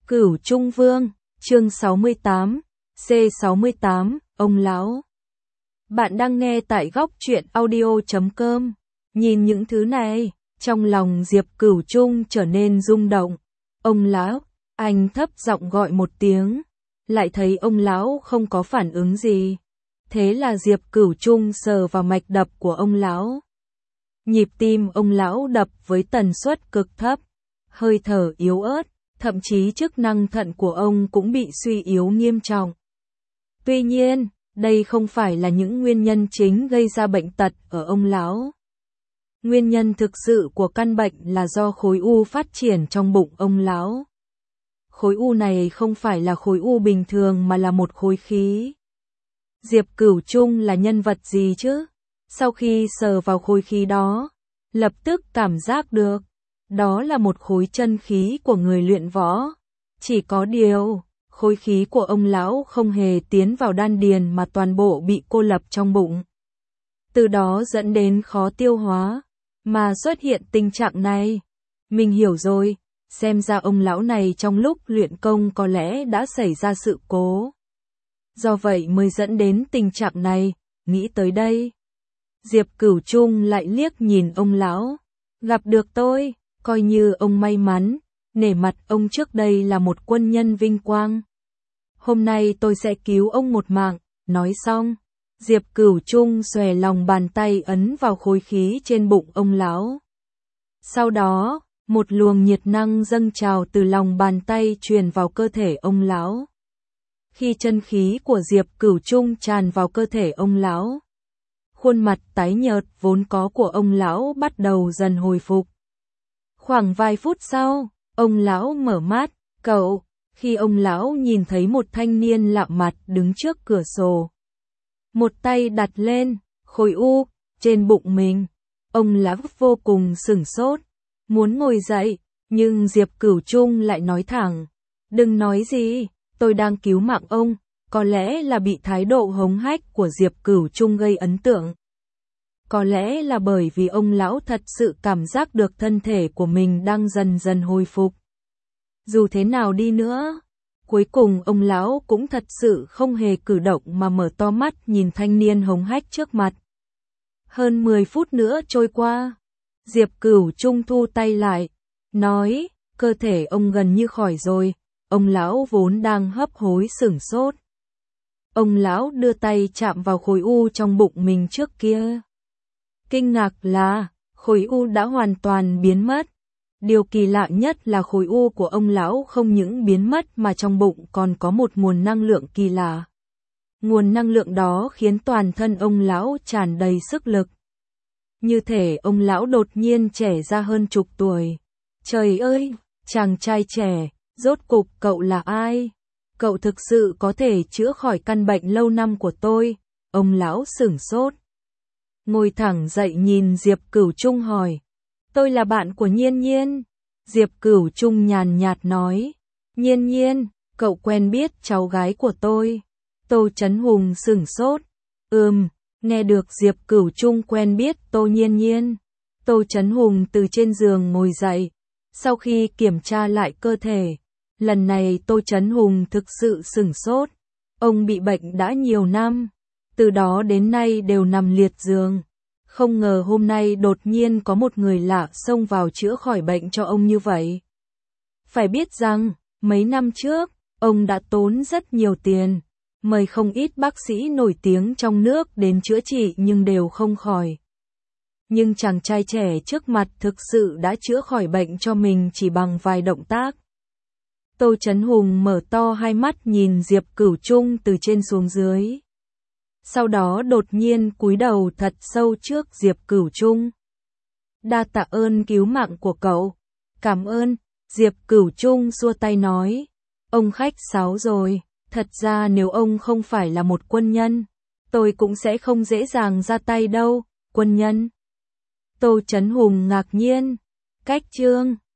Cửu Trung Vương, chương 68, C68, ông lão. Bạn đang nghe tại góc truyện audio.com. Nhìn những thứ này, trong lòng Diệp Cửu Trung trở nên rung động. Ông lão, anh thấp giọng gọi một tiếng, lại thấy ông lão không có phản ứng gì. Thế là Diệp Cửu Trung sờ vào mạch đập của ông lão. Nhịp tim ông lão đập với tần suất cực thấp, hơi thở yếu ớt, thậm chí chức năng thận của ông cũng bị suy yếu nghiêm trọng. Tuy nhiên, đây không phải là những nguyên nhân chính gây ra bệnh tật ở ông lão. Nguyên nhân thực sự của căn bệnh là do khối u phát triển trong bụng ông lão. Khối u này không phải là khối u bình thường mà là một khối khí. Diệp Cửu Trung là nhân vật gì chứ? Sau khi sờ vào khối khí đó, lập tức cảm giác được, đó là một khối chân khí của người luyện võ. Chỉ có điều, khối khí của ông lão không hề tiến vào đan điền mà toàn bộ bị cô lập trong bụng. Từ đó dẫn đến khó tiêu hóa, mà xuất hiện tình trạng này. Mình hiểu rồi, xem ra ông lão này trong lúc luyện công có lẽ đã xảy ra sự cố. Do vậy mới dẫn đến tình trạng này, nghĩ tới đây. Diệp Cửu Trung lại liếc nhìn ông lão, gặp được tôi, coi như ông may mắn, nể mặt ông trước đây là một quân nhân vinh quang. Hôm nay tôi sẽ cứu ông một mạng, nói xong, Diệp Cửu Trung xòe lòng bàn tay ấn vào khối khí trên bụng ông lão. Sau đó, một luồng nhiệt năng dâng trào từ lòng bàn tay truyền vào cơ thể ông lão. Khi chân khí của Diệp Cửu Trung tràn vào cơ thể ông lão, khuôn mặt tái nhợt vốn có của ông lão bắt đầu dần hồi phục. Khoảng vài phút sau, ông lão mở mắt, cậu, khi ông lão nhìn thấy một thanh niên lạ mặt đứng trước cửa sổ. Một tay đặt lên, khối u, trên bụng mình. Ông lão vô cùng sửng sốt, muốn ngồi dậy, nhưng Diệp Cửu Trung lại nói thẳng, đừng nói gì, tôi đang cứu mạng ông. Có lẽ là bị thái độ hống hách của Diệp Cửu Trung gây ấn tượng. Có lẽ là bởi vì ông lão thật sự cảm giác được thân thể của mình đang dần dần hồi phục. Dù thế nào đi nữa, cuối cùng ông lão cũng thật sự không hề cử động mà mở to mắt nhìn thanh niên hống hách trước mặt. Hơn 10 phút nữa trôi qua, Diệp Cửu Trung thu tay lại, nói, cơ thể ông gần như khỏi rồi. Ông lão vốn đang hấp hối sửng sốt. Ông lão đưa tay chạm vào khối u trong bụng mình trước kia. Kinh ngạc là, khối u đã hoàn toàn biến mất. Điều kỳ lạ nhất là khối u của ông lão không những biến mất mà trong bụng còn có một nguồn năng lượng kỳ lạ. Nguồn năng lượng đó khiến toàn thân ông lão tràn đầy sức lực. Như thể ông lão đột nhiên trẻ ra hơn chục tuổi. Trời ơi, chàng trai trẻ, rốt cục cậu là ai? Cậu thực sự có thể chữa khỏi căn bệnh lâu năm của tôi. Ông lão sửng sốt. Ngồi thẳng dậy nhìn Diệp Cửu Trung hỏi. Tôi là bạn của Nhiên Nhiên. Diệp Cửu Trung nhàn nhạt nói. Nhiên Nhiên, cậu quen biết cháu gái của tôi. Tô Chấn Hùng sửng sốt. Nghe được Diệp Cửu Trung quen biết Tô Nhiên Nhiên. Tô Chấn Hùng từ trên giường ngồi dậy. Sau khi kiểm tra lại cơ thể, lần này Tô Chấn Hùng thực sự sửng sốt. Ông bị bệnh đã nhiều năm, từ đó đến nay đều nằm liệt giường. Không ngờ hôm nay đột nhiên có một người lạ xông vào chữa khỏi bệnh cho ông như vậy. Phải biết rằng, mấy năm trước, ông đã tốn rất nhiều tiền, mời không ít bác sĩ nổi tiếng trong nước đến chữa trị nhưng đều không khỏi. Nhưng chàng trai trẻ trước mặt thực sự đã chữa khỏi bệnh cho mình chỉ bằng vài động tác. Tô Chấn Hùng mở to hai mắt nhìn Diệp Cửu Trung từ trên xuống dưới. Sau đó đột nhiên cúi đầu thật sâu trước Diệp Cửu Trung. Đa tạ ơn cứu mạng của cậu. Cảm ơn, Diệp Cửu Trung xua tay nói. Ông khách sáo rồi, thật ra nếu ông không phải là một quân nhân, tôi cũng sẽ không dễ dàng ra tay đâu, quân nhân. Tô Chấn Hùng ngạc nhiên. Cách chương